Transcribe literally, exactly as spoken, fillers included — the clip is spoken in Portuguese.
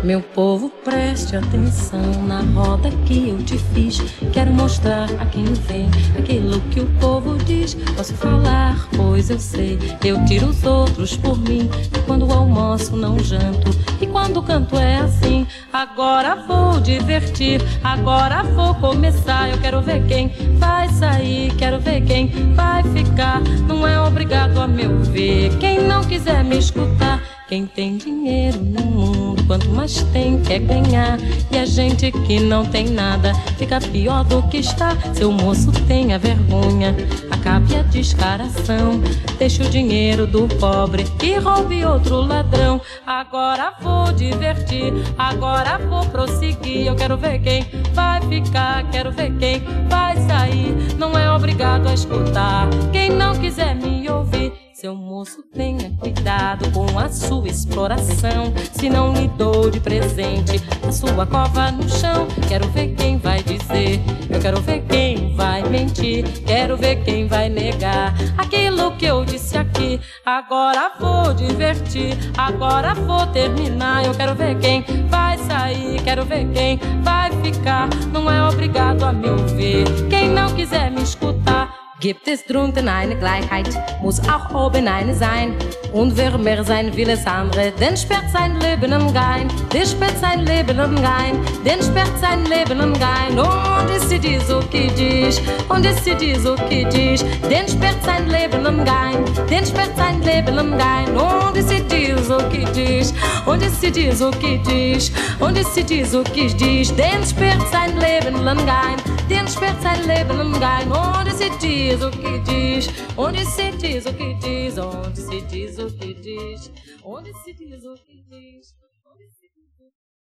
Meu povo, preste atenção na roda que eu te fiz. Quero mostrar a quem vem aquilo que o povo diz. Posso falar, pois eu sei. Eu tiro os outros por mim. E quando almoço não janto. E quando canto é assim. Agora vou divertir, agora vou começar. Eu quero ver quem vai sair, quero ver quem vai ficar. Não é obrigado a me ouvir quem não quiser me escutar. Quem tem dinheiro no mundo, quanto mais tem quer ganhar. E a gente que não tem nada fica pior do que está. Seu moço tenha vergonha, acabe a descaração. Deixe o dinheiro do pobre e roube outro ladrão. Agora vou divertir, agora vou prosseguir. Eu quero ver quem vai ficar, quero ver quem vai sair. Não é obrigado a escutar quem não quiser me ouvir. Seu moço, tenha cuidado com a sua exploração. Se não lhe dou de presente a sua cova no chão. Quero ver quem vai dizer, eu quero ver quem vai mentir. Quero ver quem vai negar aquilo que eu disse aqui. Agora vou divertir, agora vou terminar. Eu quero ver quem vai sair, quero ver quem vai ficar. Não é obrigado a me ouvir quem não quiser me escutar. Gibt es drunten eine Gleichheit, muss auch oben eine sein. Und wer mehr sein will als andere, den sperrt sein Leben im Gein. Den sperrt sein Leben im Gein, den sperrt sein Leben im Gein. Und ist sie dies o que diz, und ist sie dies o que diz. Den sperrt sein Leben im Gein, den sperrt sein Leben im Gein. Und ist sie dies o que diz, und ist sie dies o que diz. Und ist sie dies o que diz. Den sperrt sein Leben im Gein, den sperrt sein Leben im Gein. Und ist sie dies o que diz, onde se diz o que diz, onde se diz o que diz, onde se diz o que diz.